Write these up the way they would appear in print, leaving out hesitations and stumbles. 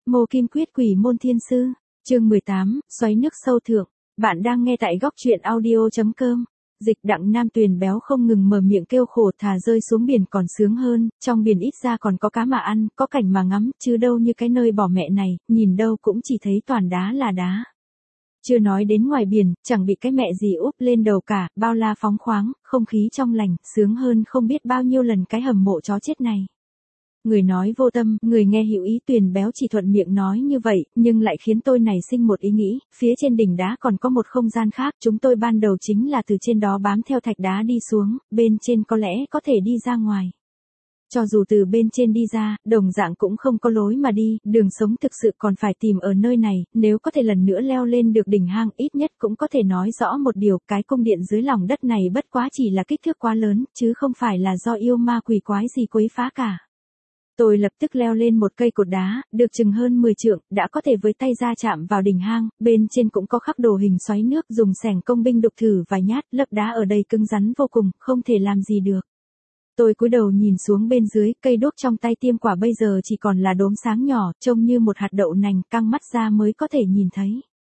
Mộ Kim Quyết Quỷ Môn Thiên Sư, chương 18, xoáy nước sâu thượng. Bạn đang nghe tại góc truyện audio.com. Dịch Đặng Nam Tuyền béo không ngừng mở miệng kêu khổ, thà rơi xuống biển còn sướng hơn, trong biển ít ra còn có cá mà ăn, có cảnh mà ngắm, chứ đâu như cái nơi bỏ mẹ này, nhìn đâu cũng chỉ thấy toàn đá là đá. Chưa nói đến ngoài biển, chẳng bị cái mẹ gì úp lên đầu cả, bao la phóng khoáng, không khí trong lành, sướng hơn không biết bao nhiêu lần cái hầm mộ chó chết này. Người nói vô tâm, người nghe hữu ý. Tuyền béo chỉ thuận miệng nói như vậy, nhưng lại khiến tôi nảy sinh một ý nghĩ, phía trên đỉnh đá còn có một không gian khác, chúng tôi ban đầu chính là từ trên đó bám theo thạch đá đi xuống, bên trên có lẽ có thể đi ra ngoài. Cho dù từ bên trên đi ra, đồng dạng cũng không có lối mà đi, đường sống thực sự còn phải tìm ở nơi này, nếu có thể lần nữa leo lên được đỉnh hang, ít nhất cũng có thể nói rõ một điều, cái cung điện dưới lòng đất này bất quá chỉ là kích thước quá lớn, chứ không phải là do yêu ma quỷ quái gì quấy phá cả. Tôi lập tức leo lên một cây cột đá, được chừng hơn 10 trượng, đã có thể với tay ra chạm vào đỉnh hang, bên trên cũng có khắc đồ hình xoáy nước, dùng xẻng công binh đục thử vài nhát, lớp đá ở đây cứng rắn vô cùng, không thể làm gì được. Tôi cúi đầu nhìn xuống bên dưới, cây đuốc trong tay Tiêm Quả bây giờ chỉ còn là đốm sáng nhỏ, trông như một hạt đậu nành, căng mắt ra mới có thể nhìn thấy.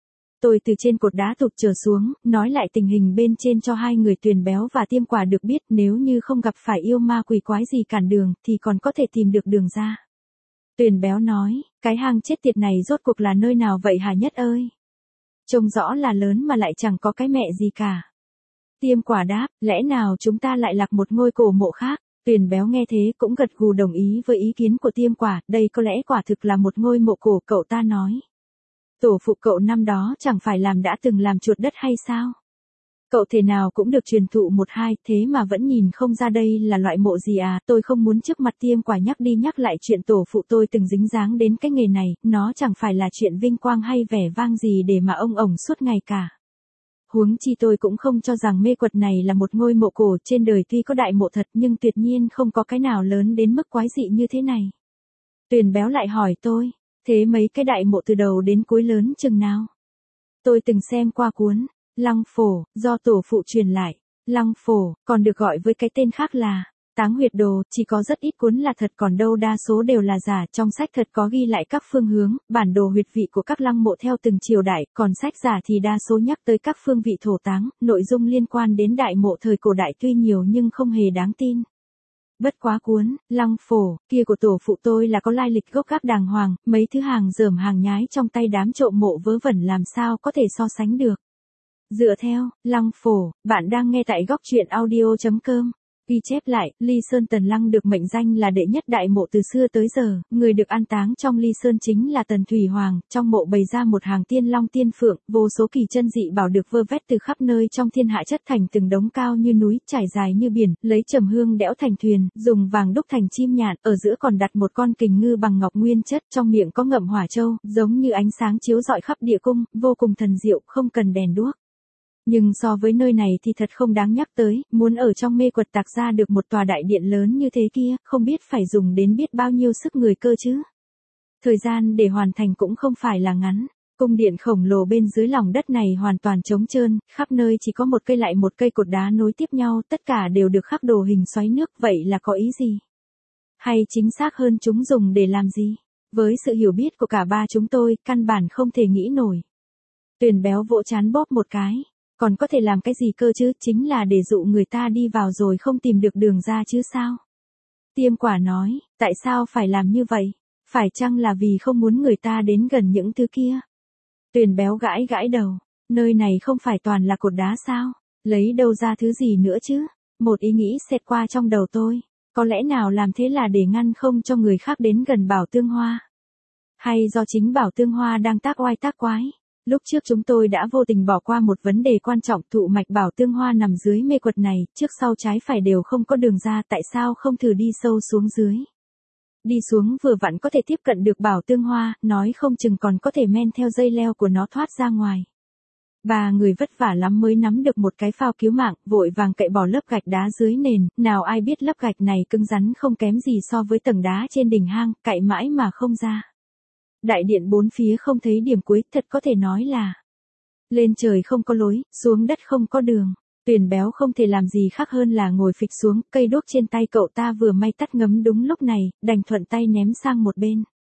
Tôi từ trên cột đá tụt trở xuống, nói lại tình hình bên trên cho hai người Tuyền béo và Tiêm Quả được biết, nếu như không gặp phải yêu ma quỷ quái gì cản đường, thì còn có thể tìm được đường ra. Tuyền béo nói, cái hang chết tiệt này rốt cuộc là nơi nào vậy hả Nhất ơi? Trông rõ là lớn mà lại chẳng có cái mẹ gì cả. Tiêm Quả đáp, lẽ nào chúng ta lại lạc một ngôi cổ mộ khác? Tuyền béo nghe thế cũng gật gù đồng ý với ý kiến của Tiêm Quả, đây có lẽ quả thực là một ngôi mộ cổ. Cậu ta nói. Tổ phụ cậu năm đó chẳng phải đã từng làm chuột đất hay sao? Cậu thể nào cũng được truyền thụ một hai, thế mà vẫn nhìn không ra đây là loại mộ gì à? Tôi không muốn trước mặt Tiêm Quả nhắc đi nhắc lại chuyện tổ phụ tôi từng dính dáng đến cái nghề này, nó chẳng phải là chuyện vinh quang hay vẻ vang gì để mà ông ổng suốt ngày cả. Huống chi tôi cũng không cho rằng mê quật này là một ngôi mộ cổ, trên đời tuy có đại mộ thật nhưng tuyệt nhiên không có cái nào lớn đến mức quái dị như thế này. Tuyền béo lại hỏi tôi, thế mấy cái đại mộ từ đầu đến cuối lớn chừng nào? Tôi từng xem qua cuốn Lăng Phổ, do tổ phụ truyền lại. Lăng Phổ, còn được gọi với cái tên khác là Táng Huyệt Đồ, chỉ có rất ít cuốn là thật, còn đâu đa số đều là giả. Trong sách thật có ghi lại các phương hướng, bản đồ huyệt vị của các lăng mộ theo từng triều đại, còn sách giả thì đa số nhắc tới các phương vị thổ táng, nội dung liên quan đến đại mộ thời cổ đại tuy nhiều nhưng không hề đáng tin. Bất quá cuốn Lăng Phổ kia của tổ phụ tôi là có lai lịch gốc gác đàng hoàng, mấy thứ hàng dởm hàng nhái trong tay đám trộm mộ vớ vẩn làm sao có thể so sánh được. Dựa theo Lăng Phổ, bạn đang nghe tại góc truyện audio.com. Ghi chép lại, Ly Sơn Tần Lăng được mệnh danh là đệ nhất đại mộ từ xưa tới giờ, người được an táng trong Ly Sơn chính là Tần Thủy Hoàng, trong mộ bày ra một hàng tiên long tiên phượng, vô số kỳ chân dị bảo được vơ vét từ khắp nơi trong thiên hạ chất thành từng đống cao như núi, trải dài như biển, lấy trầm hương đẽo thành thuyền, dùng vàng đúc thành chim nhạn, ở giữa còn đặt một con kình ngư bằng ngọc nguyên chất, trong miệng có ngậm hỏa châu, giống như ánh sáng chiếu rọi khắp địa cung, vô cùng thần diệu, không cần đèn đuốc. Nhưng so với nơi này thì thật không đáng nhắc tới, muốn ở trong mê quật tạc ra được một tòa đại điện lớn như thế kia, không biết phải dùng đến biết bao nhiêu sức người cơ chứ. Thời gian để hoàn thành cũng không phải là ngắn, cung điện khổng lồ bên dưới lòng đất này hoàn toàn trống trơn, khắp nơi chỉ có một cây lại một cây cột đá nối tiếp nhau, tất cả đều được khắc đồ hình xoáy nước, vậy là có ý gì? Hay chính xác hơn chúng dùng để làm gì? Với sự hiểu biết của cả ba chúng tôi, căn bản không thể nghĩ nổi. Tuyền béo vỗ trán bóp một cái. Còn có thể làm cái gì cơ chứ, chính là để dụ người ta đi vào rồi không tìm được đường ra chứ sao? Tiêm Quả nói, tại sao phải làm như vậy? Phải chăng là vì không muốn người ta đến gần những thứ kia? Tuyền béo gãi gãi đầu, nơi này không phải toàn là cột đá sao? Lấy đâu ra thứ gì nữa chứ? Một ý nghĩ xẹt qua trong đầu tôi, có lẽ nào làm thế là để ngăn không cho người khác đến gần Bảo Tương Hoa? Hay do chính Bảo Tương Hoa đang tác oai tác quái? Lúc trước chúng tôi đã vô tình bỏ qua một vấn đề quan trọng, thụ mạch Bảo Tương Hoa nằm dưới mê quật này, trước sau trái phải đều không có đường ra, tại sao không thử đi sâu xuống dưới? Đi xuống vừa vặn có thể tiếp cận được Bảo Tương Hoa, nói không chừng còn có thể men theo dây leo của nó thoát ra ngoài. Ba người vất vả lắm mới nắm được một cái phao cứu mạng, vội vàng cậy bỏ lớp gạch đá dưới nền, nào ai biết lớp gạch này cứng rắn không kém gì so với tầng đá trên đỉnh hang, cậy mãi mà không ra. Đại điện bốn phía không thấy điểm cuối, thật có thể nói là lên trời không có lối, xuống đất không có đường. Tuyền béo không thể làm gì khác hơn là ngồi phịch xuống, cây đuốc trên tay cậu ta vừa may tắt ngấm đúng lúc này, đành thuận tay ném sang một bên.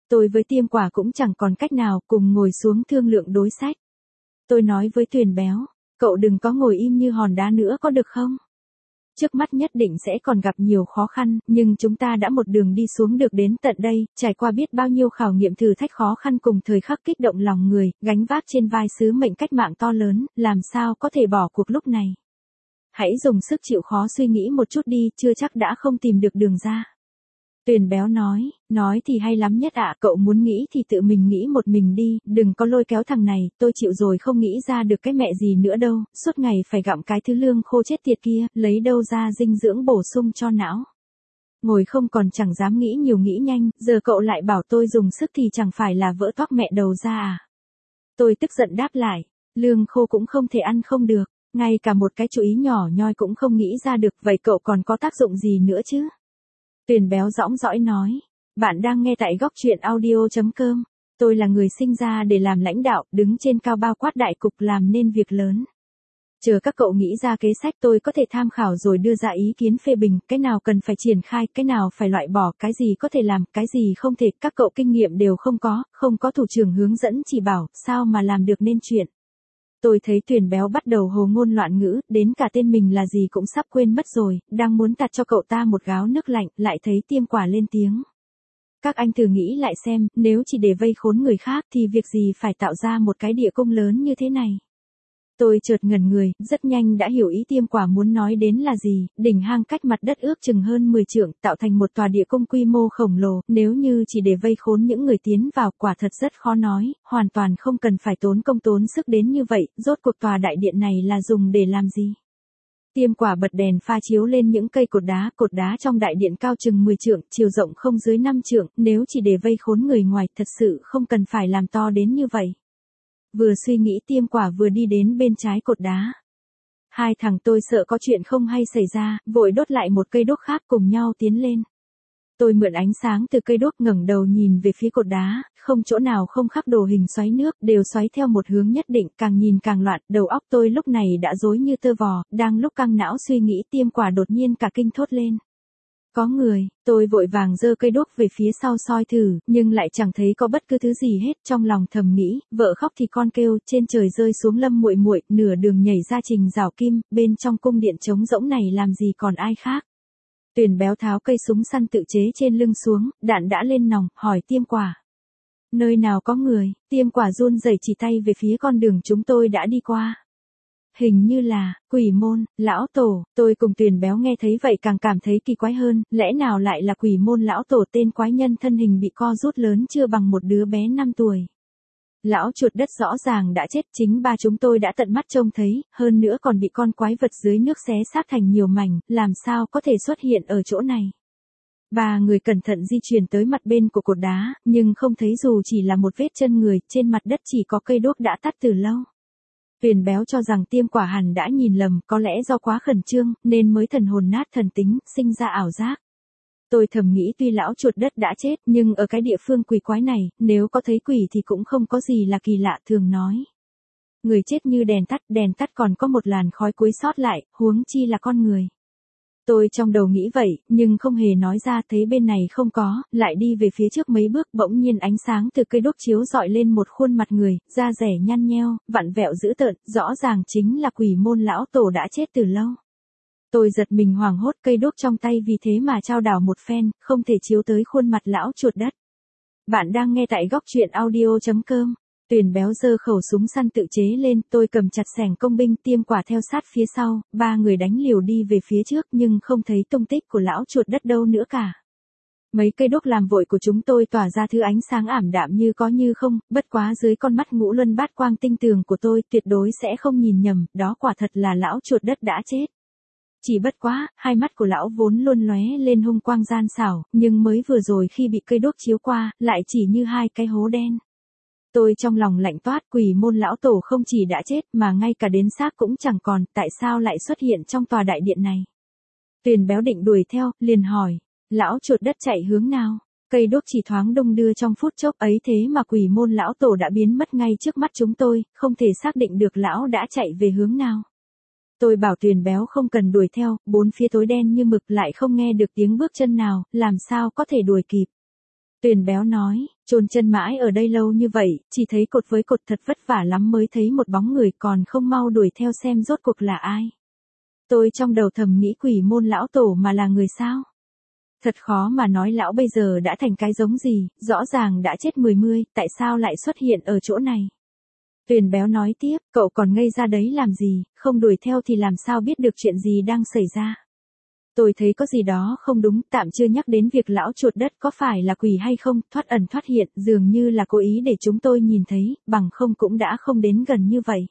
Tôi với Tiêm Quả cũng chẳng còn cách nào, cùng ngồi xuống thương lượng đối sách. Tôi nói với Tuyền Béo, cậu đừng có ngồi im như hòn đá nữa có được không? Trước mắt nhất định sẽ còn gặp nhiều khó khăn, nhưng chúng ta đã một đường đi xuống được đến tận đây, trải qua biết bao nhiêu khảo nghiệm thử thách khó khăn cùng thời khắc kích động lòng người, gánh vác trên vai sứ mệnh cách mạng to lớn, làm sao có thể bỏ cuộc lúc này. Hãy dùng sức chịu khó suy nghĩ một chút đi, chưa chắc đã không tìm được đường ra. Tuyền Béo nói thì hay lắm nhất ạ, cậu muốn nghĩ thì tự mình nghĩ một mình đi, đừng có lôi kéo thằng này, tôi chịu rồi không nghĩ ra được cái mẹ gì nữa đâu, suốt ngày phải gặm cái thứ lương khô chết tiệt kia, lấy đâu ra dinh dưỡng bổ sung cho não. Ngồi không còn chẳng dám nghĩ nhiều nghĩ nhanh, giờ cậu lại bảo tôi dùng sức thì chẳng phải là vỡ toác mẹ đầu ra à. Tôi tức giận đáp lại, lương khô cũng không thể ăn không được, ngay cả một cái chú ý nhỏ nhoi cũng không nghĩ ra được, vậy cậu còn có tác dụng gì nữa chứ? Tuyền Béo dõng dõi nói, bạn đang nghe tại góc truyện audio.com, tôi là người sinh ra để làm lãnh đạo, đứng trên cao bao quát đại cục làm nên việc lớn. Chờ các cậu nghĩ ra kế sách tôi có thể tham khảo rồi đưa ra ý kiến phê bình, cái nào cần phải triển khai, cái nào phải loại bỏ, cái gì có thể làm, cái gì không thể, các cậu kinh nghiệm đều không có thủ trưởng hướng dẫn chỉ bảo, sao mà làm được nên chuyện. Tôi thấy Tuyền Béo bắt đầu hồ ngôn loạn ngữ, đến cả tên mình là gì cũng sắp quên mất rồi, đang muốn tạt cho cậu ta một gáo nước lạnh, lại thấy Tiêm Quả lên tiếng. Các anh thử nghĩ lại xem, nếu chỉ để vây khốn người khác thì việc gì phải tạo ra một cái địa cung lớn như thế này. Tôi chợt ngẩn người, rất nhanh đã hiểu ý Tiêm Quả muốn nói đến là gì, đỉnh hang cách mặt đất ước chừng hơn 10 trượng, tạo thành một tòa địa cung quy mô khổng lồ, nếu như chỉ để vây khốn những người tiến vào quả thật rất khó nói, hoàn toàn không cần phải tốn công tốn sức đến như vậy, rốt cuộc tòa đại điện này là dùng để làm gì? Tiêm Quả bật đèn pha chiếu lên những cây cột đá trong đại điện cao chừng 10 trượng, chiều rộng không dưới 5 trượng, nếu chỉ để vây khốn người ngoài thật sự không cần phải làm to đến như vậy. Vừa suy nghĩ Tiêm Quả vừa đi đến bên trái cột đá. Hai thằng tôi sợ có chuyện không hay xảy ra, vội đốt lại một cây đuốc khác cùng nhau tiến lên. Tôi mượn ánh sáng từ cây đuốc ngẩng đầu nhìn về phía cột đá, không chỗ nào không khắc đồ hình xoáy nước, đều xoáy theo một hướng nhất định, càng nhìn càng loạn, đầu óc tôi lúc này đã rối như tơ vò, đang lúc căng não suy nghĩ Tiêm Quả đột nhiên cả kinh thốt lên. Có người, tôi vội vàng giơ cây đuốc về phía sau soi thử, nhưng lại chẳng thấy có bất cứ thứ gì hết, trong lòng thầm nghĩ, vợ khóc thì con kêu, trên trời rơi xuống Lâm muội muội, nửa đường nhảy ra Trình Giảo Kim, bên trong cung điện trống rỗng này làm gì còn ai khác. Tuyền Béo tháo cây súng săn tự chế trên lưng xuống, đạn đã lên nòng, hỏi Tiêm Quả. Nơi nào có người? Tiêm Quả run rẩy chỉ tay về phía con đường chúng tôi đã đi qua. Hình như là, Quỷ Môn, Lão Tổ, tôi cùng Tuyền Béo nghe thấy vậy càng cảm thấy kỳ quái hơn, lẽ nào lại là Quỷ Môn Lão Tổ, tên quái nhân thân hình bị co rút lớn chưa bằng một đứa bé 5 tuổi. Lão chuột đất rõ ràng đã chết, chính ba chúng tôi đã tận mắt trông thấy, hơn nữa còn bị con quái vật dưới nước xé xác thành nhiều mảnh, làm sao có thể xuất hiện ở chỗ này. Ba người cẩn thận di chuyển tới mặt bên của cột đá, nhưng không thấy dù chỉ là một vết chân người, trên mặt đất chỉ có cây đuốc đã tắt từ lâu. Tuyền Béo cho rằng Tiêm Quả hẳn đã nhìn lầm, có lẽ do quá khẩn trương, nên mới thần hồn nát thần tính, sinh ra ảo giác. Tôi thầm nghĩ tuy lão chuột đất đã chết, nhưng ở cái địa phương quỷ quái này, nếu có thấy quỷ thì cũng không có gì là kỳ lạ, thường nói. Người chết như đèn tắt còn có một làn khói cuối sót lại, huống chi là con người. Tôi trong đầu nghĩ vậy, nhưng không hề nói ra, thấy bên này không có, lại đi về phía trước mấy bước, bỗng nhiên ánh sáng từ cây đuốc chiếu rọi lên một khuôn mặt người, da rẻ nhăn nheo, vặn vẹo dữ tợn, rõ ràng chính là Quỷ Môn Lão Tổ đã chết từ lâu. Tôi giật mình hoảng hốt, cây đuốc trong tay vì thế mà chao đảo một phen, không thể chiếu tới khuôn mặt lão chuột đất. Bạn đang nghe tại góc truyện audio.com. Tuyền Béo giơ khẩu súng săn tự chế lên, tôi cầm chặt xẻng công binh, Tiêm Quả theo sát phía sau, ba người đánh liều đi về phía trước nhưng không thấy tung tích của lão chuột đất đâu nữa cả. Mấy cây đuốc làm vội của chúng tôi tỏa ra thứ ánh sáng ảm đạm như có như không, bất quá dưới con mắt ngũ luân bát quang tinh tường của tôi tuyệt đối sẽ không nhìn nhầm, đó quả thật là lão chuột đất đã chết. Chỉ bất quá, hai mắt của lão vốn luôn lóe lên hung quang gian xảo, nhưng mới vừa rồi khi bị cây đuốc chiếu qua, lại chỉ như hai cái hố đen. Tôi trong lòng lạnh toát, Quỷ Môn Lão Tổ không chỉ đã chết mà ngay cả đến xác cũng chẳng còn, tại sao lại xuất hiện trong tòa đại điện này. Tuyền Béo định đuổi theo, liền hỏi, lão chuột đất chạy hướng nào? Cây đuốc chỉ thoáng đung đưa trong phút chốc ấy thế mà Quỷ Môn Lão Tổ đã biến mất ngay trước mắt chúng tôi, không thể xác định được lão đã chạy về hướng nào. Tôi bảo Tuyền Béo không cần đuổi theo, bốn phía tối đen như mực, lại không nghe được tiếng bước chân nào, làm sao có thể đuổi kịp. Tuyền Béo nói, Chôn chân mãi ở đây lâu như vậy, chỉ thấy cột với cột thật vất vả lắm mới thấy một bóng người, còn không mau đuổi theo xem rốt cuộc là ai. Tôi trong đầu thầm nghĩ Quỷ Môn lão tổ mà là người sao? Thật khó mà nói lão bây giờ đã thành cái giống gì, rõ ràng đã chết 10, tại sao lại xuất hiện ở chỗ này? Tuyền béo nói tiếp, cậu còn ngây ra đấy làm gì, không đuổi theo thì làm sao biết được chuyện gì đang xảy ra. Tôi thấy có gì đó không đúng, tạm chưa nhắc đến việc lão chuột đất có phải là quỷ hay không, thoát ẩn thoát hiện, dường như là cố ý để chúng tôi nhìn thấy, bằng không cũng đã không đến gần như vậy.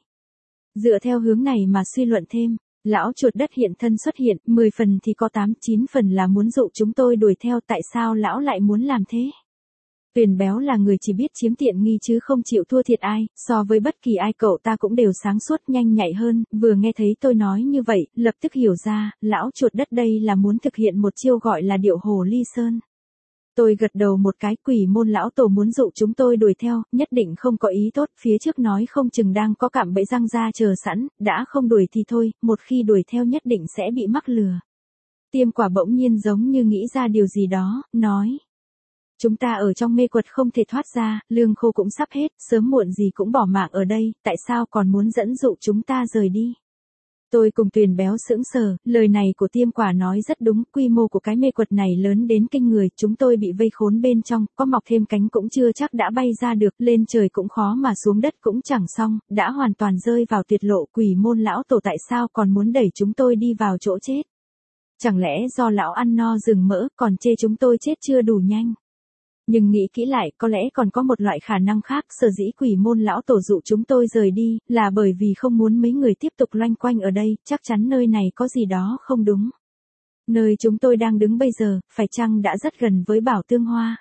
Dựa theo hướng này mà suy luận thêm, lão chuột đất hiện thân xuất hiện, 10 phần thì có 8-9 phần là muốn dụ chúng tôi đuổi theo, tại sao lão lại muốn làm thế? Tuyền béo là người chỉ biết chiếm tiện nghi chứ không chịu thua thiệt ai, so với bất kỳ ai cậu ta cũng đều sáng suốt nhanh nhạy hơn, vừa nghe thấy tôi nói như vậy, lập tức hiểu ra, lão chuột đất đây là muốn thực hiện một chiêu gọi là điệu hồ ly sơn. Tôi gật đầu một cái, Quỷ Môn lão tổ muốn dụ chúng tôi đuổi theo, nhất định không có ý tốt, phía trước nói không chừng đang có cạm bẫy răng ra chờ sẵn, đã không đuổi thì thôi, một khi đuổi theo nhất định sẽ bị mắc lừa. Tiêm Quả bỗng nhiên giống như nghĩ ra điều gì đó, nói. Chúng ta ở trong mê quật không thể thoát ra, lương khô cũng sắp hết, sớm muộn gì cũng bỏ mạng ở đây, tại sao còn muốn dẫn dụ chúng ta rời đi? Tôi cùng Tuyền béo sững sờ, lời này của Tiêm Quả nói rất đúng, quy mô của cái mê quật này lớn đến kinh người, chúng tôi bị vây khốn bên trong, có mọc thêm cánh cũng chưa chắc đã bay ra được, lên trời cũng khó mà xuống đất cũng chẳng xong, đã hoàn toàn rơi vào tuyệt lộ. Quỷ Môn lão tổ tại sao còn muốn đẩy chúng tôi đi vào chỗ chết? Chẳng lẽ do lão ăn no rừng mỡ, còn chê chúng tôi chết chưa đủ nhanh? Nhưng nghĩ kỹ lại, có lẽ còn có một loại khả năng khác, sở dĩ Quỷ Môn lão tổ dụ chúng tôi rời đi, là bởi vì không muốn mấy người tiếp tục loanh quanh ở đây, chắc chắn nơi này có gì đó không đúng. Nơi chúng tôi đang đứng bây giờ, phải chăng đã rất gần với Bảo Tương Hoa?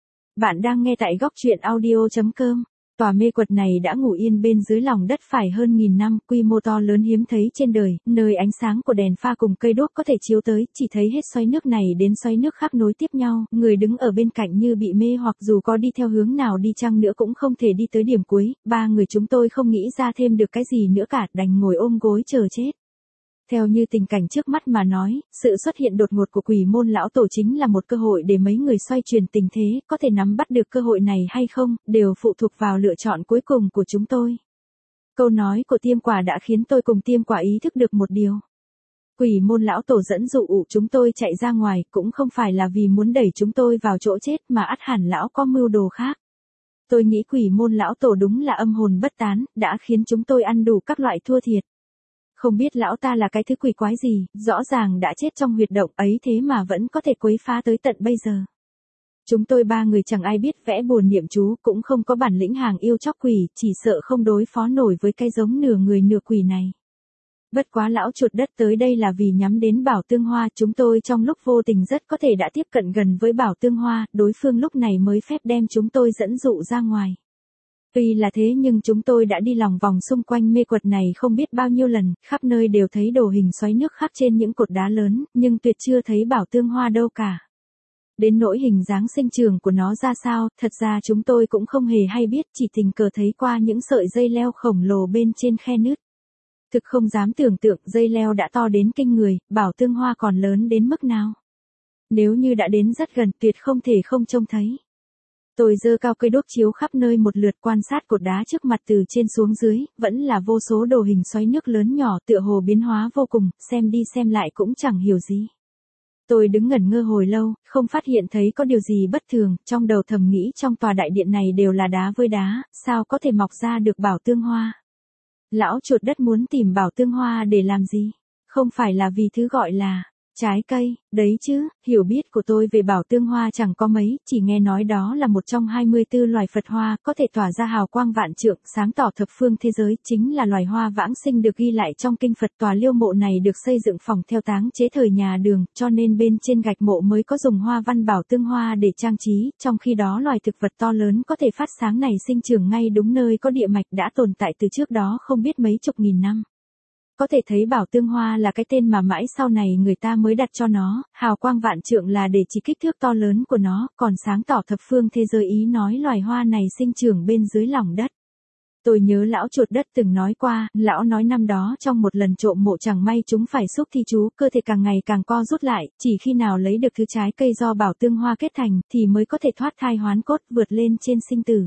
Bạn đang nghe tại góc truyện audio.com. Tòa mê quật này đã ngủ yên bên dưới lòng đất phải hơn 1000 năm, quy mô to lớn hiếm thấy trên đời, nơi ánh sáng của đèn pha cùng cây đuốc có thể chiếu tới, chỉ thấy hết xoáy nước này đến xoáy nước khác nối tiếp nhau, người đứng ở bên cạnh như bị mê hoặc, dù có đi theo hướng nào đi chăng nữa cũng không thể đi tới điểm cuối. Ba người chúng tôi không nghĩ ra thêm được cái gì nữa cả, đành ngồi ôm gối chờ chết. Theo như tình cảnh trước mắt mà nói, sự xuất hiện đột ngột của Quỷ Môn lão tổ chính là một cơ hội để mấy người xoay chuyển tình thế, có thể nắm bắt được cơ hội này hay không, đều phụ thuộc vào lựa chọn cuối cùng của chúng tôi. Câu nói của Tiêm Quả đã khiến tôi cùng Tiêm Quả ý thức được một điều. Quỷ Môn lão tổ dẫn dụ chúng tôi chạy ra ngoài, cũng không phải là vì muốn đẩy chúng tôi vào chỗ chết, mà ắt hẳn lão có mưu đồ khác. Tôi nghĩ Quỷ Môn lão tổ đúng là âm hồn bất tán, đã khiến chúng tôi ăn đủ các loại thua thiệt. Không biết lão ta là cái thứ quỷ quái gì, rõ ràng đã chết trong huyệt động ấy thế mà vẫn có thể quấy phá tới tận bây giờ. Chúng tôi ba người chẳng ai biết vẽ bùa niệm chú, cũng không có bản lĩnh hàng yêu chóc quỷ, chỉ sợ không đối phó nổi với cái giống nửa người nửa quỷ này. Bất quá lão chuột đất tới đây là vì nhắm đến Bảo Tương Hoa, chúng tôi trong lúc vô tình rất có thể đã tiếp cận gần với Bảo Tương Hoa, đối phương lúc này mới phép đem chúng tôi dẫn dụ ra ngoài. Tuy là thế nhưng chúng tôi đã đi lòng vòng xung quanh mê quật này không biết bao nhiêu lần, khắp nơi đều thấy đồ hình xoáy nước khắc trên những cột đá lớn, nhưng tuyệt chưa thấy Bảo Tương Hoa đâu cả. Đến nỗi hình dáng sinh trưởng của nó ra sao, thật ra chúng tôi cũng không hề hay biết, chỉ tình cờ thấy qua những sợi dây leo khổng lồ bên trên khe nứt. Thực không dám tưởng tượng dây leo đã to đến kinh người, Bảo Tương Hoa còn lớn đến mức nào. Nếu như đã đến rất gần, tuyệt không thể không trông thấy. Tôi giơ cao cây đuốc chiếu khắp nơi một lượt, quan sát cột đá trước mặt từ trên xuống dưới, vẫn là vô số đồ hình xoáy nước lớn nhỏ, tựa hồ biến hóa vô cùng, xem đi xem lại cũng chẳng hiểu gì. Tôi đứng ngẩn ngơ hồi lâu, không phát hiện thấy có điều gì bất thường, trong đầu thầm nghĩ trong tòa đại điện này đều là đá với đá, sao có thể mọc ra được Bảo Tương Hoa. Lão chuột đất muốn tìm Bảo Tương Hoa để làm gì? Không phải là vì thứ gọi là trái cây, đấy chứ, hiểu biết của tôi về Bảo Tương Hoa chẳng có mấy, chỉ nghe nói đó là một trong 24 loài Phật hoa, có thể tỏa ra hào quang vạn trượng, sáng tỏ thập phương thế giới, chính là loài hoa vãng sinh được ghi lại trong kinh Phật. Tòa liêu mộ này được xây dựng phòng theo táng chế thời nhà Đường, cho nên bên trên gạch mộ mới có dùng hoa văn Bảo Tương Hoa để trang trí, trong khi đó loài thực vật to lớn có thể phát sáng này sinh trưởng ngay đúng nơi có địa mạch đã tồn tại từ trước đó không biết mấy chục nghìn năm. Có thể thấy Bảo Tương Hoa là cái tên mà mãi sau này người ta mới đặt cho nó, hào quang vạn trượng là để chỉ kích thước to lớn của nó, còn sáng tỏ thập phương thế giới ý nói loài hoa này sinh trưởng bên dưới lòng đất. Tôi nhớ lão chuột đất từng nói qua, lão nói năm đó trong một lần trộm mộ chẳng may chúng phải xúc thi chú, cơ thể càng ngày càng co rút lại, chỉ khi nào lấy được thứ trái cây do bảo tương hoa kết thành, thì mới có thể thoát thai hoán cốt vượt lên trên sinh tử.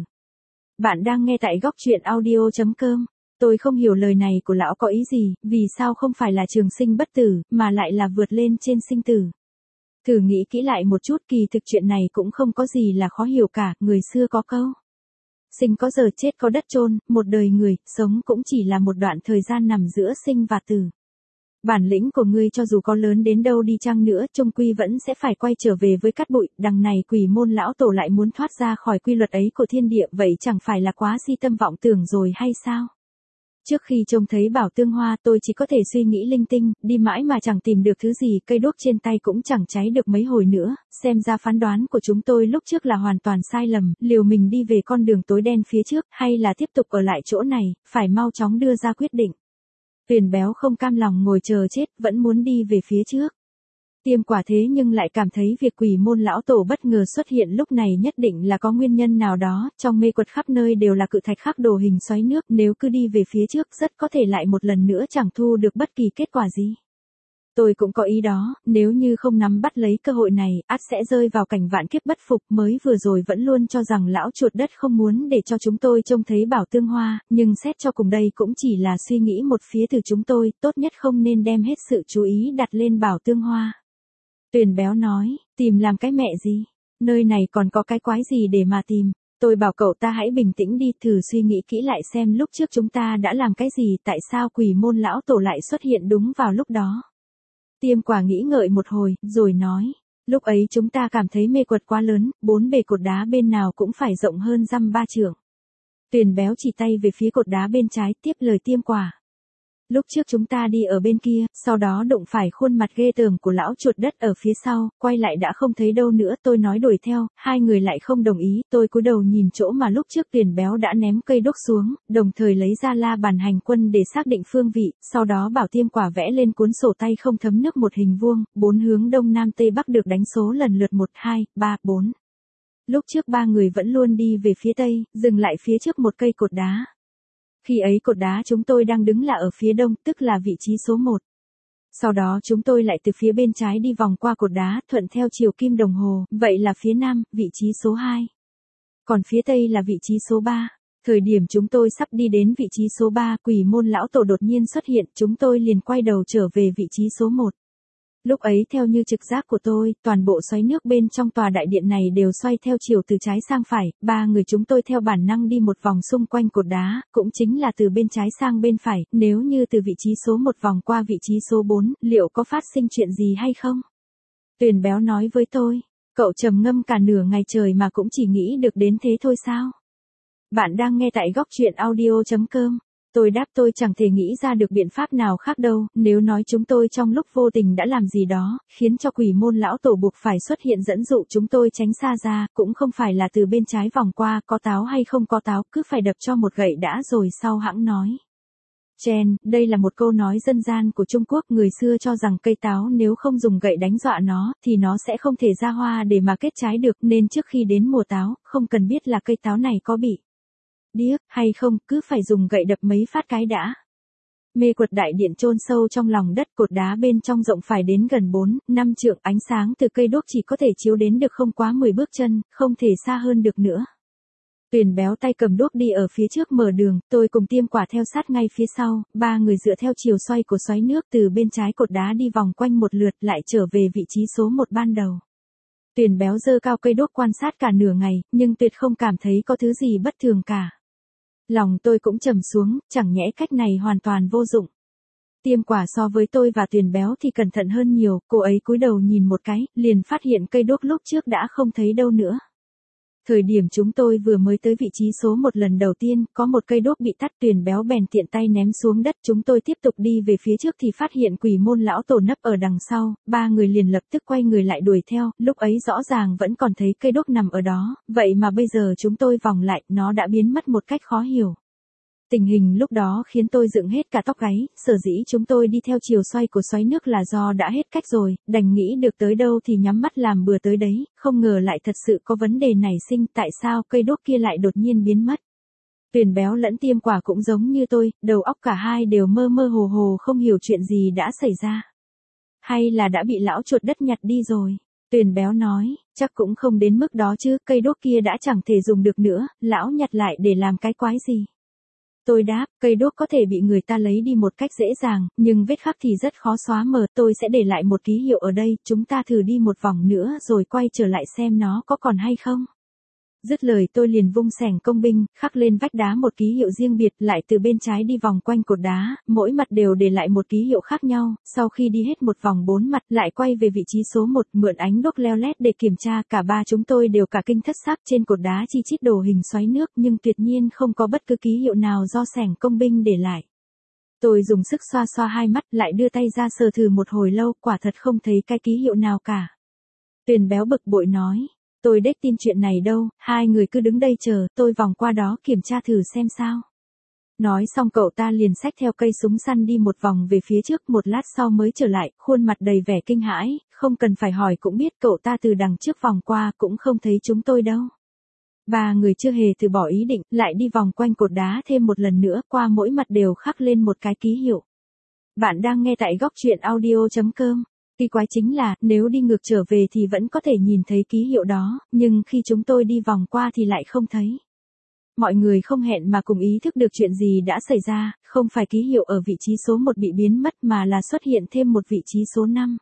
Bạn đang nghe tại góc truyện audio.com. Tôi không hiểu lời này của lão có ý gì, vì sao không phải là trường sinh bất tử, mà lại là vượt lên trên sinh tử. Thử nghĩ kỹ lại một chút, kỳ thực chuyện này cũng không có gì là khó hiểu cả, người xưa có câu. Sinh có giờ chết có đất chôn, một đời người, sống cũng chỉ là một đoạn thời gian nằm giữa sinh và tử. Bản lĩnh của ngươi cho dù có lớn đến đâu đi chăng nữa, chung quy vẫn sẽ phải quay trở về với cát bụi, đằng này Quỷ Môn lão tổ lại muốn thoát ra khỏi quy luật ấy của thiên địa, vậy chẳng phải là quá si tâm vọng tưởng rồi hay sao? Trước khi trông thấy bảo tương hoa tôi chỉ có thể suy nghĩ linh tinh, đi mãi mà chẳng tìm được thứ gì, cây đuốc trên tay cũng chẳng cháy được mấy hồi nữa, xem ra phán đoán của chúng tôi lúc trước là hoàn toàn sai lầm, liều mình đi về con đường tối đen phía trước, hay là tiếp tục ở lại chỗ này, phải mau chóng đưa ra quyết định. Tuyền béo không cam lòng ngồi chờ chết, vẫn muốn đi về phía trước. Tiêm quả thế nhưng lại cảm thấy việc Quỷ Môn lão tổ bất ngờ xuất hiện lúc này nhất định là có nguyên nhân nào đó, trong mê quật khắp nơi đều là cự thạch khắc đồ hình xoáy nước, nếu cứ đi về phía trước rất có thể lại một lần nữa chẳng thu được bất kỳ kết quả gì. Tôi cũng có ý đó, nếu như không nắm bắt lấy cơ hội này, ắt sẽ rơi vào cảnh vạn kiếp bất phục, mới vừa rồi vẫn luôn cho rằng lão chuột đất không muốn để cho chúng tôi trông thấy bảo tương hoa, nhưng xét cho cùng đây cũng chỉ là suy nghĩ một phía từ chúng tôi, tốt nhất không nên đem hết sự chú ý đặt lên bảo tương hoa. Tuyền béo nói, tìm làm cái mẹ gì? Nơi này còn có cái quái gì để mà tìm? Tôi bảo cậu ta hãy bình tĩnh đi, thử suy nghĩ kỹ lại xem lúc trước chúng ta đã làm cái gì, tại sao Quỷ Môn lão tổ lại xuất hiện đúng vào lúc đó. Tiêm quả nghĩ ngợi một hồi, rồi nói, lúc ấy chúng ta cảm thấy mê quật quá lớn, 4 bề cột đá bên nào cũng phải rộng hơn dăm 3 trượng. Tuyền béo chỉ tay về phía cột đá bên trái, tiếp lời Tiêm quả. Lúc trước chúng ta đi ở bên kia, sau đó đụng phải khuôn mặt ghê tởm của lão chuột đất ở phía sau, quay lại đã không thấy đâu nữa, tôi nói đuổi theo, hai người lại không đồng ý, tôi cúi đầu nhìn chỗ mà lúc trước Tuyền béo đã ném cây đuốc xuống, đồng thời lấy ra la bàn hành quân để xác định phương vị, sau đó bảo Tiêm quả vẽ lên cuốn sổ tay không thấm nước một hình vuông, 4 hướng đông nam tây bắc được đánh số lần lượt 1, 2, 3, 4. Lúc trước ba người vẫn luôn đi về phía tây, dừng lại phía trước một cây cột đá. Khi ấy cột đá chúng tôi đang đứng là ở phía đông, tức là vị trí số 1. Sau đó chúng tôi lại từ phía bên trái đi vòng qua cột đá, thuận theo chiều kim đồng hồ, vậy là phía nam, vị trí số 2. Còn phía tây là vị trí số 3. Thời điểm chúng tôi sắp đi đến vị trí số 3, Quỷ Môn lão tổ đột nhiên xuất hiện, chúng tôi liền quay đầu trở về vị trí số 1. Lúc ấy theo như trực giác của tôi, toàn bộ xoáy nước bên trong tòa đại điện này đều xoay theo chiều từ trái sang phải, ba người chúng tôi theo bản năng đi một vòng xung quanh cột đá, cũng chính là từ bên trái sang bên phải, nếu như từ vị trí số 1 vòng qua vị trí số 4, liệu có phát sinh chuyện gì hay không? Tuyền béo nói với tôi, cậu trầm ngâm cả nửa ngày trời mà cũng chỉ nghĩ được đến thế thôi sao? Bạn đang nghe tại góc truyện audio.com. Tôi đáp tôi chẳng thể nghĩ ra được biện pháp nào khác đâu, nếu nói chúng tôi trong lúc vô tình đã làm gì đó, khiến cho Quỷ Môn lão tổ buộc phải xuất hiện dẫn dụ chúng tôi tránh xa ra, cũng không phải là từ bên trái vòng qua, có táo hay không có táo, cứ phải đập cho một gậy đã rồi sau hãng nói. Chen, đây là một câu nói dân gian của Trung Quốc, người xưa cho rằng cây táo nếu không dùng gậy đánh dọa nó, thì nó sẽ không thể ra hoa để mà kết trái được, nên trước khi đến mùa táo, không cần biết là cây táo này có bị điếc hay không, cứ phải dùng gậy đập mấy phát cái đã. Mê quật đại điện chôn sâu trong lòng đất, cột đá bên trong rộng phải đến gần 4, 5 trượng, ánh sáng từ cây đuốc chỉ có thể chiếu đến được không quá 10 bước chân, không thể xa hơn được nữa. Tuyền béo tay cầm đuốc đi ở phía trước mở đường, tôi cùng Tiêm quả theo sát ngay phía sau, ba người dựa theo chiều xoay của xoáy nước từ bên trái cột đá đi vòng quanh một lượt lại trở về vị trí số 1 ban đầu. Tuyền béo giơ cao cây đuốc quan sát cả nửa ngày, nhưng tuyệt không cảm thấy có thứ gì bất thường cả. Lòng tôi cũng trầm xuống, chẳng nhẽ cách này hoàn toàn vô dụng. Tiêm quả so với tôi và Tuyền béo thì cẩn thận hơn nhiều, cô ấy cúi đầu nhìn một cái, liền phát hiện cây đuốc lúc trước đã không thấy đâu nữa. Thời điểm chúng tôi vừa mới tới vị trí số 1 lần đầu tiên, có một cây đuốc bị tắt, Tuyền béo bèn tiện tay ném xuống đất, chúng tôi tiếp tục đi về phía trước thì phát hiện Quỷ Môn lão tổ nấp ở đằng sau, ba người liền lập tức quay người lại đuổi theo, lúc ấy rõ ràng vẫn còn thấy cây đuốc nằm ở đó, vậy mà bây giờ chúng tôi vòng lại, nó đã biến mất một cách khó hiểu. Tình hình lúc đó khiến tôi dựng hết cả tóc gáy, sở dĩ chúng tôi đi theo chiều xoay của xoáy nước là do đã hết cách rồi, đành nghĩ được tới đâu thì nhắm mắt làm bừa tới đấy, không ngờ lại thật sự có vấn đề nảy sinh, tại sao cây đuốc kia lại đột nhiên biến mất. Tuyền Béo lẫn Tiêm Quả cũng giống như tôi, đầu óc cả hai đều mơ mơ hồ hồ không hiểu chuyện gì đã xảy ra. Hay là đã bị lão chuột đất nhặt đi rồi. Tuyền Béo nói, chắc cũng không đến mức đó chứ, cây đốt kia đã chẳng thể dùng được nữa, lão nhặt lại để làm cái quái gì. Tôi đáp, cây đốt có thể bị người ta lấy đi một cách dễ dàng, nhưng vết khắc thì rất khó xóa mờ, tôi sẽ để lại một ký hiệu ở đây, chúng ta thử đi một vòng nữa rồi quay trở lại xem nó có còn hay không. Dứt lời tôi liền vung xẻng công binh, khắc lên vách đá một ký hiệu riêng biệt, lại từ bên trái đi vòng quanh cột đá, mỗi mặt đều để lại một ký hiệu khác nhau, sau khi đi hết một vòng 4 mặt lại quay về vị trí số 1, mượn ánh đuốc leo lét để kiểm tra, cả ba chúng tôi đều cả kinh thất xác, trên cột đá chi chít đồ hình xoáy nước nhưng tuyệt nhiên không có bất cứ ký hiệu nào do xẻng công binh để lại. Tôi dùng sức xoa xoa hai mắt, lại đưa tay ra sờ thử một hồi lâu, quả thật không thấy cái ký hiệu nào cả. Tuyền Béo bực bội nói. Tôi đếch tin chuyện này đâu, hai người cứ đứng đây chờ, tôi vòng qua đó kiểm tra thử xem sao. Nói xong cậu ta liền xách theo cây súng săn đi một vòng về phía trước, một lát sau mới trở lại, khuôn mặt đầy vẻ kinh hãi, không cần phải hỏi cũng biết cậu ta từ đằng trước vòng qua cũng không thấy chúng tôi đâu. Ba người chưa hề từ bỏ ý định, lại đi vòng quanh cột đá thêm một lần nữa, qua mỗi mặt đều khắc lên một cái ký hiệu. Bạn đang nghe tại góc truyện audio.com. Kỳ quái chính là, nếu đi ngược trở về thì vẫn có thể nhìn thấy ký hiệu đó, nhưng khi chúng tôi đi vòng qua thì lại không thấy. Mọi người không hẹn mà cùng ý thức được chuyện gì đã xảy ra, không phải ký hiệu ở vị trí số 1 bị biến mất mà là xuất hiện thêm một vị trí số 5.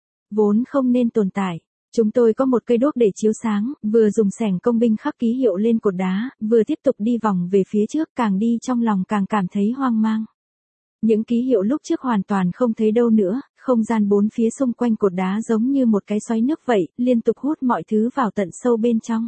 Vốn không nên tồn tại. Chúng tôi có một cây đuốc để chiếu sáng, vừa dùng xẻng công binh khắc ký hiệu lên cột đá, vừa tiếp tục đi vòng về phía trước, càng đi trong lòng càng cảm thấy hoang mang. Những ký hiệu lúc trước hoàn toàn không thấy đâu nữa, không gian bốn phía xung quanh cột đá giống như một cái xoáy nước vậy, liên tục hút mọi thứ vào tận sâu bên trong.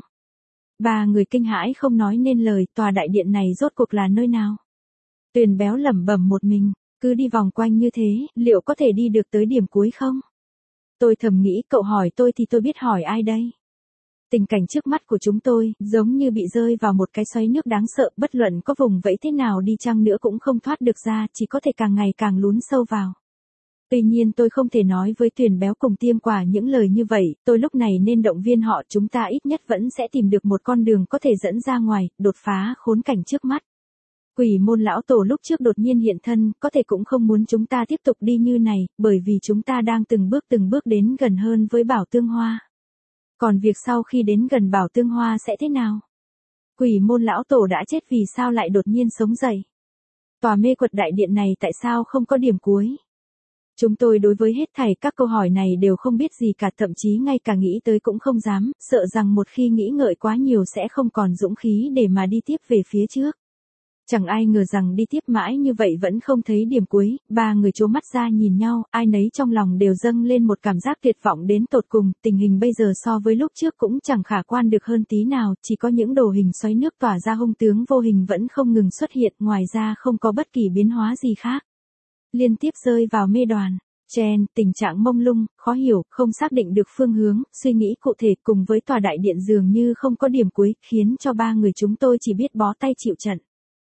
Ba người kinh hãi không nói nên lời, tòa đại điện này rốt cuộc là nơi nào? Tuyền Béo lẩm bẩm một mình, cứ đi vòng quanh như thế, liệu có thể đi được tới điểm cuối không? Tôi thầm nghĩ, cậu hỏi tôi thì tôi biết hỏi ai đây? Tình cảnh trước mắt của chúng tôi, giống như bị rơi vào một cái xoáy nước đáng sợ, bất luận có vùng vẫy thế nào đi chăng nữa cũng không thoát được ra, chỉ có thể càng ngày càng lún sâu vào. Tuy nhiên tôi không thể nói với Tuyền Béo cùng Tiêm Quả những lời như vậy, tôi lúc này nên động viên họ, chúng ta ít nhất vẫn sẽ tìm được một con đường có thể dẫn ra ngoài, đột phá khốn cảnh trước mắt. Quỷ môn lão tổ lúc trước đột nhiên hiện thân, có thể cũng không muốn chúng ta tiếp tục đi như này, bởi vì chúng ta đang từng bước đến gần hơn với Bảo Tương Hoa. Còn việc sau khi đến gần Bảo Tương Hoa sẽ thế nào? Quỷ môn lão tổ đã chết vì sao lại đột nhiên sống dậy? Tòa mê quật đại điện này tại sao không có điểm cuối? Chúng tôi đối với hết thảy các câu hỏi này đều không biết gì cả, thậm chí ngay cả nghĩ tới cũng không dám, sợ rằng một khi nghĩ ngợi quá nhiều sẽ không còn dũng khí để mà đi tiếp về phía trước. Chẳng ai ngờ rằng đi tiếp mãi như vậy vẫn không thấy điểm cuối, ba người trố mắt ra nhìn nhau, ai nấy trong lòng đều dâng lên một cảm giác tuyệt vọng đến tột cùng, tình hình bây giờ so với lúc trước cũng chẳng khả quan được hơn tí nào, chỉ có những đồ hình xoáy nước tỏa ra hung tướng vô hình vẫn không ngừng xuất hiện, ngoài ra không có bất kỳ biến hóa gì khác. Liên tiếp rơi vào mê đoàn. Chen, tình trạng mông lung, khó hiểu, không xác định được phương hướng, suy nghĩ cụ thể cùng với tòa đại điện dường như không có điểm cuối, khiến cho ba người chúng tôi chỉ biết bó tay chịu trận.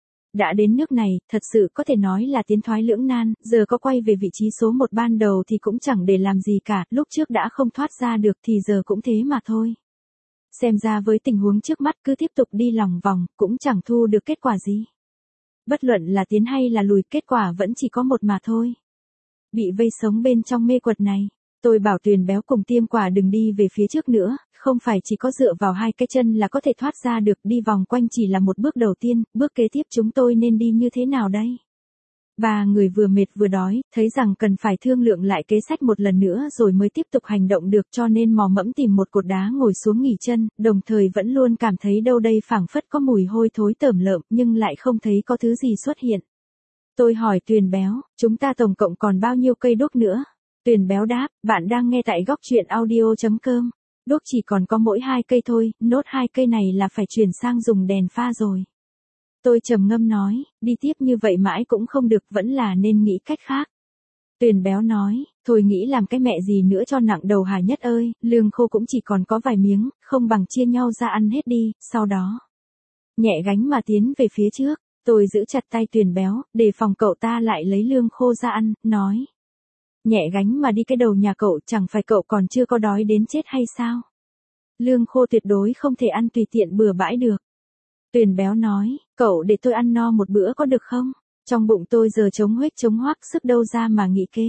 Đã đến nước này, thật sự có thể nói là tiến thoái lưỡng nan, giờ có quay về vị trí số 1 ban đầu thì cũng chẳng để làm gì cả, lúc trước đã không thoát ra được thì giờ cũng thế mà thôi. Xem ra với tình huống trước mắt cứ tiếp tục đi lòng vòng, cũng chẳng thu được kết quả gì. Bất luận là tiến hay là lùi, kết quả vẫn chỉ có một mà thôi. Bị vây sống bên trong mê quật này, tôi bảo Tuyền Béo cùng Tiêm Quả đừng đi về phía trước nữa, không phải chỉ có dựa vào hai cái chân là có thể thoát ra được, đi vòng quanh chỉ là một bước đầu tiên, bước kế tiếp chúng tôi nên đi như thế nào đây? Ba người vừa mệt vừa đói, thấy rằng cần phải thương lượng lại kế sách một lần nữa rồi mới tiếp tục hành động được, cho nên mò mẫm tìm một cột đá ngồi xuống nghỉ chân, đồng thời vẫn luôn cảm thấy đâu đây phảng phất có mùi hôi thối tởm lợm nhưng lại không thấy có thứ gì xuất hiện. Tôi hỏi Tuyền Béo, chúng ta tổng cộng còn bao nhiêu cây đuốc nữa? Tuyền Béo đáp, bạn đang nghe tại góc truyện audio.com. Đuốc chỉ còn có mỗi 2 cây thôi, nốt 2 cây này là phải chuyển sang dùng đèn pha rồi. Tôi trầm ngâm nói, đi tiếp như vậy mãi cũng không được, vẫn là nên nghĩ cách khác. Tuyền Béo nói, thôi nghĩ làm cái mẹ gì nữa cho nặng đầu Hà Nhất ơi, lương khô cũng chỉ còn có vài miếng, không bằng chia nhau ra ăn hết đi, sau đó nhẹ gánh mà tiến về phía trước. Tôi giữ chặt tay Tuyền Béo, để phòng cậu ta lại lấy lương khô ra ăn, nói. Nhẹ gánh mà đi cái đầu nhà cậu, chẳng phải cậu còn chưa có đói đến chết hay sao? Lương khô tuyệt đối không thể ăn tùy tiện bừa bãi được. Tuyền béo nói, cậu để tôi ăn no một bữa có được không? Trong bụng tôi giờ trống huếch trống hoác sức đâu ra mà nghĩ kế.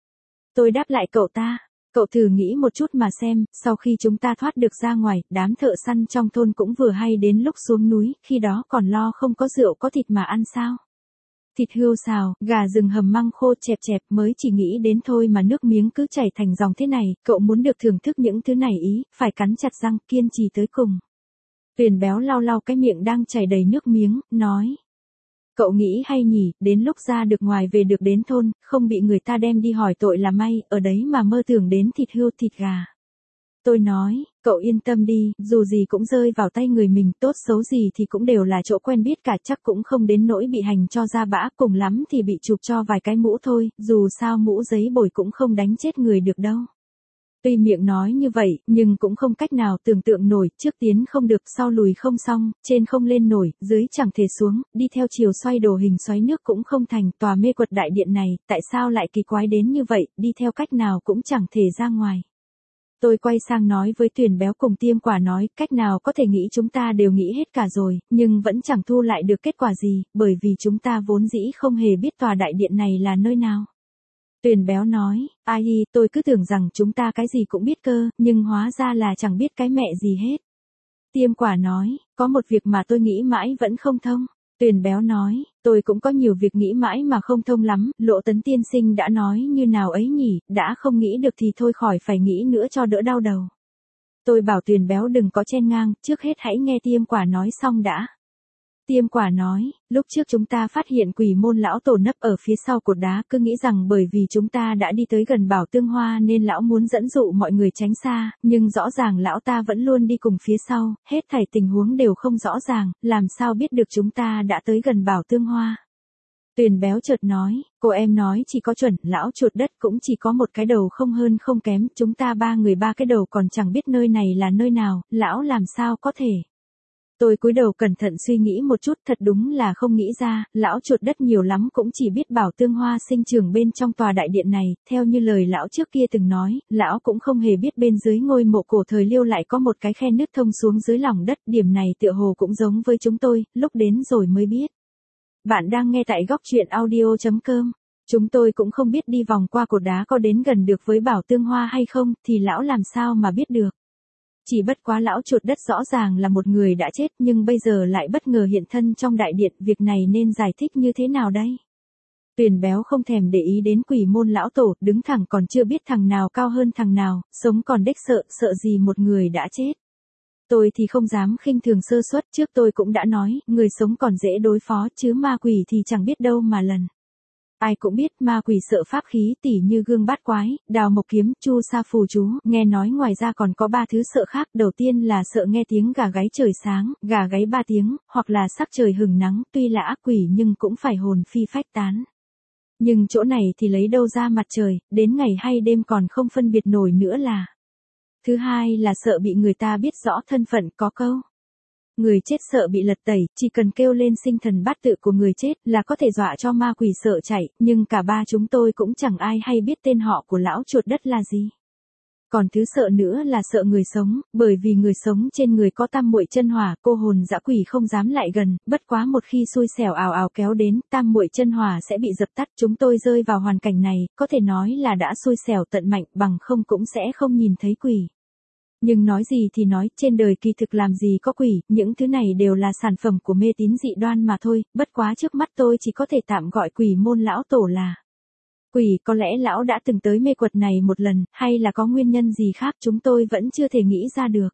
Tôi đáp lại cậu ta, cậu thử nghĩ một chút mà xem, sau khi chúng ta thoát được ra ngoài, đám thợ săn trong thôn cũng vừa hay đến lúc xuống núi, khi đó còn lo không có rượu có thịt mà ăn sao? Thịt hươu xào, gà rừng hầm măng khô chẹp chẹp mới chỉ nghĩ đến thôi mà nước miếng cứ chảy thành dòng thế này, cậu muốn được thưởng thức những thứ này ý, phải cắn chặt răng kiên trì tới cùng. Tuyền béo lau lau cái miệng đang chảy đầy nước miếng, nói. Cậu nghĩ hay nhỉ, đến lúc ra được ngoài về được đến thôn, không bị người ta đem đi hỏi tội là may, ở đấy mà mơ tưởng đến thịt hươu thịt gà. Tôi nói, cậu yên tâm đi, dù gì cũng rơi vào tay người mình, tốt xấu gì thì cũng đều là chỗ quen biết cả, chắc cũng không đến nỗi bị hành cho ra bã, cùng lắm thì bị chụp cho vài cái mũ thôi, dù sao mũ giấy bồi cũng không đánh chết người được đâu. Tuy miệng nói như vậy, nhưng cũng không cách nào tưởng tượng nổi, trước tiến không được, sau lùi không xong, trên không lên nổi, dưới chẳng thể xuống, đi theo chiều xoay đồ hình xoáy nước cũng không thành, tòa mê quật đại điện này, tại sao lại kỳ quái đến như vậy, đi theo cách nào cũng chẳng thể ra ngoài. Tôi quay sang nói với Tuyền béo cùng Tiêm Quả nói, cách nào có thể nghĩ chúng ta đều nghĩ hết cả rồi, nhưng vẫn chẳng thu lại được kết quả gì, bởi vì chúng ta vốn dĩ không hề biết tòa đại điện này là nơi nào. Tuyền béo nói, ai tôi cứ tưởng rằng chúng ta cái gì cũng biết cơ, nhưng hóa ra là chẳng biết cái mẹ gì hết. Tiêm Quả nói, có một việc mà tôi nghĩ mãi vẫn không thông. Tuyền béo nói, tôi cũng có nhiều việc nghĩ mãi mà không thông lắm, Lộ Tấn tiên sinh đã nói như nào ấy nhỉ, đã không nghĩ được thì thôi khỏi phải nghĩ nữa cho đỡ đau đầu. Tôi bảo Tuyền béo đừng có chen ngang, trước hết hãy nghe Tiêm Quả nói xong đã. Tiêm Quả nói, lúc trước chúng ta phát hiện Quỷ Môn lão tổ nấp ở phía sau cột đá, cứ nghĩ rằng bởi vì chúng ta đã đi tới gần Bảo Tương Hoa nên lão muốn dẫn dụ mọi người tránh xa, nhưng rõ ràng lão ta vẫn luôn đi cùng phía sau, hết thảy tình huống đều không rõ ràng, làm sao biết được chúng ta đã tới gần Bảo Tương Hoa. Tuyền béo chợt nói, cô em nói chỉ có chuẩn, lão chuột đất cũng chỉ có một cái đầu không hơn không kém, chúng ta ba người ba cái đầu còn chẳng biết nơi này là nơi nào, lão làm sao có thể. Tôi cúi đầu cẩn thận suy nghĩ một chút, thật đúng là không nghĩ ra, lão chuột đất nhiều lắm cũng chỉ biết Bảo Tương Hoa sinh trưởng bên trong tòa đại điện này, theo như lời lão trước kia từng nói, lão cũng không hề biết bên dưới ngôi mộ cổ thời Liêu lại có một cái khe nứt thông xuống dưới lòng đất, điểm này tựa hồ cũng giống với chúng tôi, lúc đến rồi mới biết. Bạn đang nghe tại góc truyện audio.com. Chúng tôi cũng không biết đi vòng qua cột đá có đến gần được với Bảo Tương Hoa hay không, thì lão làm sao mà biết được. Chỉ bất quá lão chuột đất rõ ràng là một người đã chết nhưng bây giờ lại bất ngờ hiện thân trong đại điện, việc này nên giải thích như thế nào đây? Tuyền béo không thèm để ý đến Quỷ Môn lão tổ, đứng thẳng còn chưa biết thằng nào cao hơn thằng nào, sống còn đếch sợ gì một người đã chết. Tôi thì không dám khinh thường sơ suất, trước tôi cũng đã nói, người sống còn dễ đối phó chứ ma quỷ thì chẳng biết đâu mà lần. Ai cũng biết ma quỷ sợ pháp khí tỉ như gương bát quái, đào mộc kiếm, chu sa phù chú, nghe nói ngoài ra còn có 3 thứ sợ khác, đầu tiên là sợ nghe tiếng gà gáy trời sáng, gà gáy 3 tiếng, hoặc là sắc trời hừng nắng, tuy là ác quỷ nhưng cũng phải hồn phi phách tán. Nhưng chỗ này thì lấy đâu ra mặt trời, đến ngày hay đêm còn không phân biệt nổi nữa là. Thứ hai là sợ bị người ta biết rõ thân phận, có câu. Người chết sợ bị lật tẩy, chỉ cần kêu lên sinh thần bát tự của người chết là có thể dọa cho ma quỷ sợ chạy, nhưng cả ba chúng tôi cũng chẳng ai hay biết tên họ của lão chuột đất là gì. Còn thứ sợ nữa là sợ người sống, bởi vì người sống trên người có tam muội chân hỏa, cô hồn dã quỷ không dám lại gần, bất quá một khi xui xẻo ào ào kéo đến, tam muội chân hỏa sẽ bị dập tắt, chúng tôi rơi vào hoàn cảnh này, có thể nói là đã xui xẻo tận mạnh, bằng không cũng sẽ không nhìn thấy quỷ. Nhưng nói gì thì nói, trên đời kỳ thực làm gì có quỷ, những thứ này đều là sản phẩm của mê tín dị đoan mà thôi, bất quá trước mắt tôi chỉ có thể tạm gọi Quỷ Môn lão tổ là quỷ, có lẽ lão đã từng tới mê quật này một lần, hay là có nguyên nhân gì khác chúng tôi vẫn chưa thể nghĩ ra được.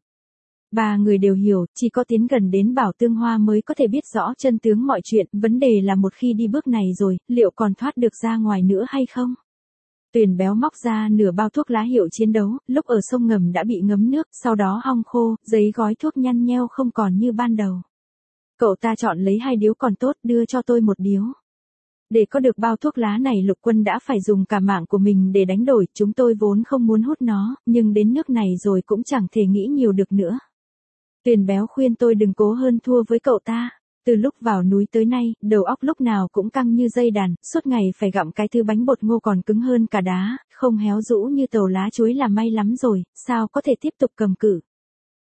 Ba người đều hiểu, chỉ có tiến gần đến Bảo Tương Hoa mới có thể biết rõ chân tướng mọi chuyện, vấn đề là một khi đi bước này rồi, liệu còn thoát được ra ngoài nữa hay không? Tuyền béo móc ra nửa bao thuốc lá hiệu chiến đấu, lúc ở sông ngầm đã bị ngấm nước, sau đó hong khô, giấy gói thuốc nhăn nheo không còn như ban đầu. Cậu ta chọn lấy 2 điếu còn tốt, đưa cho tôi 1 điếu. Để có được bao thuốc lá này Lục Quân đã phải dùng cả mạng của mình để đánh đổi, chúng tôi vốn không muốn hút nó, nhưng đến nước này rồi cũng chẳng thể nghĩ nhiều được nữa. Tuyền béo khuyên tôi đừng cố hơn thua với cậu ta. Từ lúc vào núi tới nay, đầu óc lúc nào cũng căng như dây đàn, suốt ngày phải gặm cái thứ bánh bột ngô còn cứng hơn cả đá, không héo rũ như tàu lá chuối là may lắm rồi, sao có thể tiếp tục cầm cự.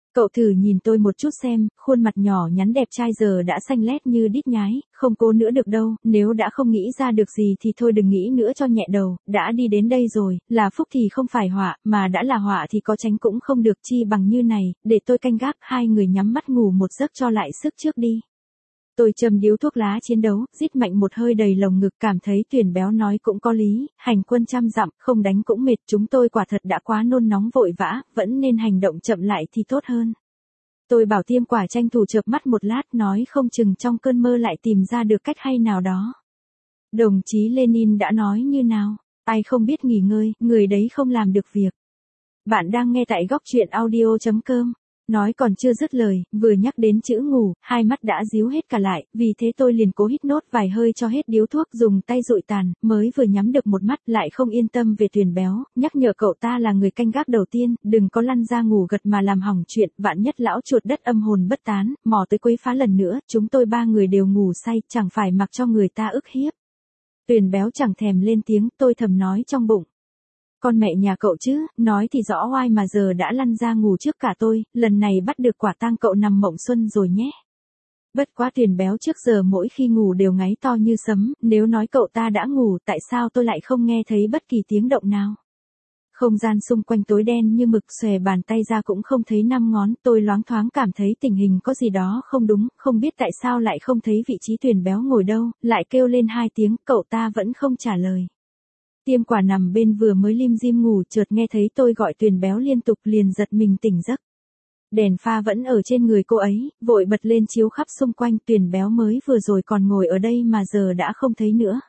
Cậu thử nhìn tôi một chút xem, khuôn mặt nhỏ nhắn đẹp trai giờ đã xanh lét như đít nhái, không cố nữa được đâu, nếu đã không nghĩ ra được gì thì thôi đừng nghĩ nữa cho nhẹ đầu, đã đi đến đây rồi, là phúc thì không phải họa, mà đã là họa thì có tránh cũng không được, chi bằng như này, để tôi canh gác, hai người nhắm mắt ngủ một giấc cho lại sức trước đi. Tôi châm điếu thuốc lá chiến đấu, rít mạnh một hơi đầy lồng ngực, cảm thấy Tuyền béo nói cũng có lý, hành quân trăm dặm, không đánh cũng mệt, chúng tôi quả thật đã quá nôn nóng vội vã, vẫn nên hành động chậm lại thì tốt hơn. Tôi bảo Tiêm Quả tranh thủ chợp mắt một lát, nói không chừng trong cơn mơ lại tìm ra được cách hay nào đó. Đồng chí Lenin đã nói như nào, ai không biết nghỉ ngơi, người đấy không làm được việc. Bạn đang nghe tại góc truyện audio.com. Nói còn chưa dứt lời, vừa nhắc đến chữ ngủ, hai mắt đã díu hết cả lại, vì thế tôi liền cố hít nốt vài hơi cho hết điếu thuốc, dùng tay dụi tàn, mới vừa nhắm được một mắt lại không yên tâm về Tuyền béo, nhắc nhở cậu ta là người canh gác đầu tiên, đừng có lăn ra ngủ gật mà làm hỏng chuyện, vạn nhất lão chuột đất âm hồn bất tán, mò tới quấy phá lần nữa, chúng tôi ba người đều ngủ say, chẳng phải mặc cho người ta ức hiếp. Tuyền béo chẳng thèm lên tiếng, tôi thầm nói trong bụng. Con mẹ nhà cậu chứ, nói thì rõ oai mà giờ đã lăn ra ngủ trước cả tôi, lần này bắt được quả tang cậu nằm mộng xuân rồi nhé. Bất quá Tuyền béo trước giờ mỗi khi ngủ đều ngáy to như sấm, nếu nói cậu ta đã ngủ tại sao tôi lại không nghe thấy bất kỳ tiếng động nào. Không gian xung quanh tối đen như mực, xòe bàn tay ra cũng không thấy năm ngón, tôi loáng thoáng cảm thấy tình hình có gì đó không đúng, không biết tại sao lại không thấy vị trí Tuyền béo ngồi đâu, lại kêu lên hai tiếng, cậu ta vẫn không trả lời. Tiêm Quả nằm bên vừa mới lim dim ngủ, chợt nghe thấy tôi gọi Tuyền béo liên tục liền giật mình tỉnh giấc. Đèn pha vẫn ở trên người cô ấy, vội bật lên chiếu khắp xung quanh, Tuyền béo mới vừa rồi còn ngồi ở đây mà giờ đã không thấy nữa.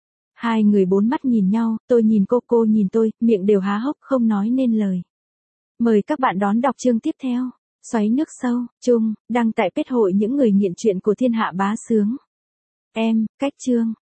Hai người bốn mắt nhìn nhau, tôi nhìn cô nhìn tôi, miệng đều há hốc không nói nên lời. Mời các bạn đón đọc chương tiếp theo. Xoáy nước sâu, chung, đăng tại page hội những người nghiện truyện của thiên hạ bá sướng. Em, cách chương.